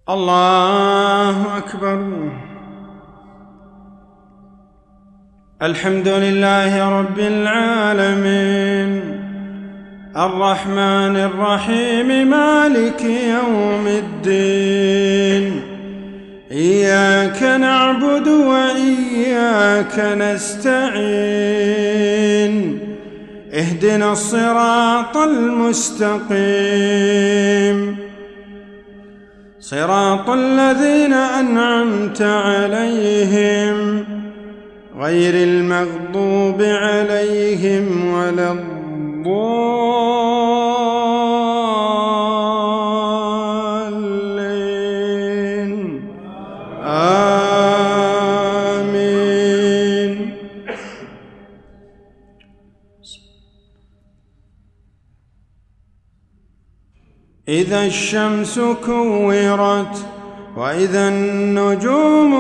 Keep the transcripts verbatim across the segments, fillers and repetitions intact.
الله أكبر. الحمد لله رب العالمين الرحمن الرحيم مالك يوم الدين. إياك نعبد وإياك نستعين. اهدنا الصراط المستقيم صراط الذين أنعمت عليهم غير المغضوب عليهم ولا الضالين. آمين. إذا الشمس كورت وإذا النجوم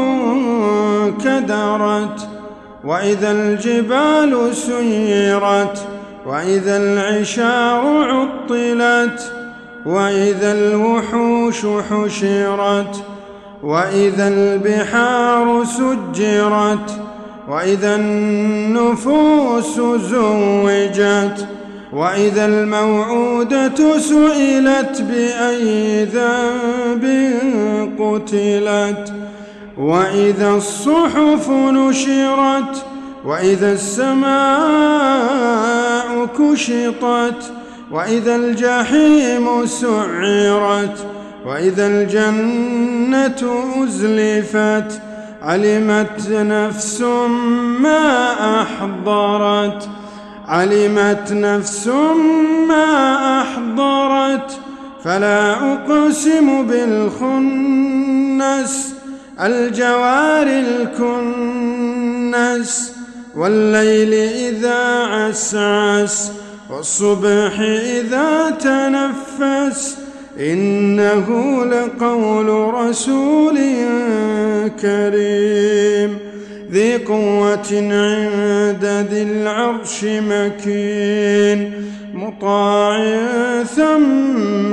كدرت وإذا الجبال سيرت وإذا العشار عطلت وإذا الوحوش حشرت وإذا البحار سجرت وإذا النفوس زوجت وإذا الموعودة سئلت بأي ذنب قتلت وإذا الصحف نشرت وإذا السماء كشطت وإذا الجحيم سعرت وإذا الجنة أزلفت. علمت نفس ما أحضرت علمت نفس ما أحضرت. فلا أقسم بالخنس الجوار الكنس والليل إذا عسعس والصبح إذا تنفس. إنه لقول رسول كريم ذي قوة عند ذي العرش مكين مطاع ثم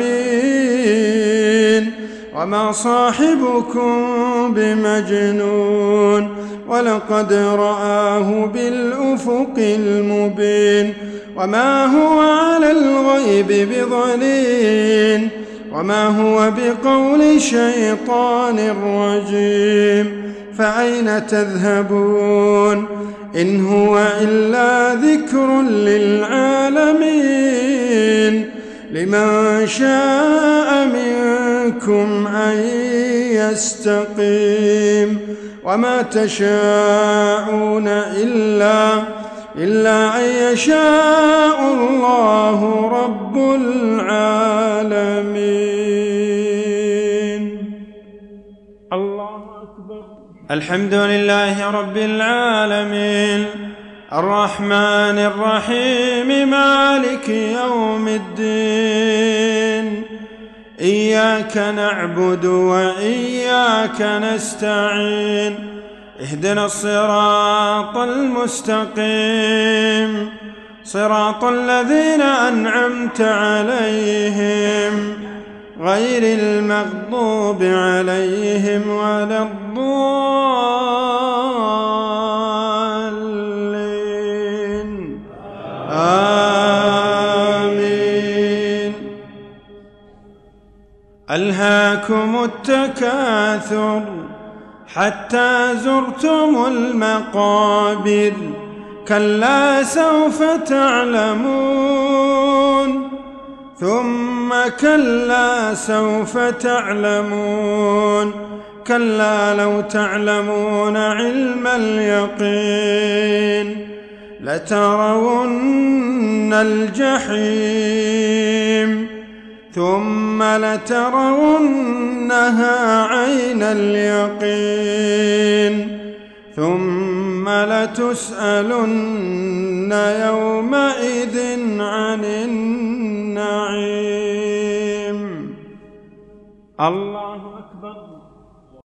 أمين. وما صاحبكم بمجنون ولقد رآه بالأفق المبين. وما هو على الغيب بضنين وما هو بقول شيطان رجيم. فأين تذهبون إن هو إلا ذكر للعالمين. لمن شاء منكم أن يستقيم. وما تشاءون إلا إلا أن يشاء الله رب العالمين. الله أكبر. الحمد لله رب العالمين الرحمن الرحيم مالك يوم الدين. إياك نعبد وإياك نستعين. اهدنا الصراط المستقيم صراط الذين أنعمت عليهم غير المغضوب عليهم ولا الضالين. آمين. ألهاكم التكاثر حتى زرتم المقابر. كلا سوف تعلمون ثم كلا سوف تعلمون. كلا لو تعلمون علم اليقين لترون الجحيم ثم لترونها عين اليقين ثم لتسألن يومئذ عن النعيم. الله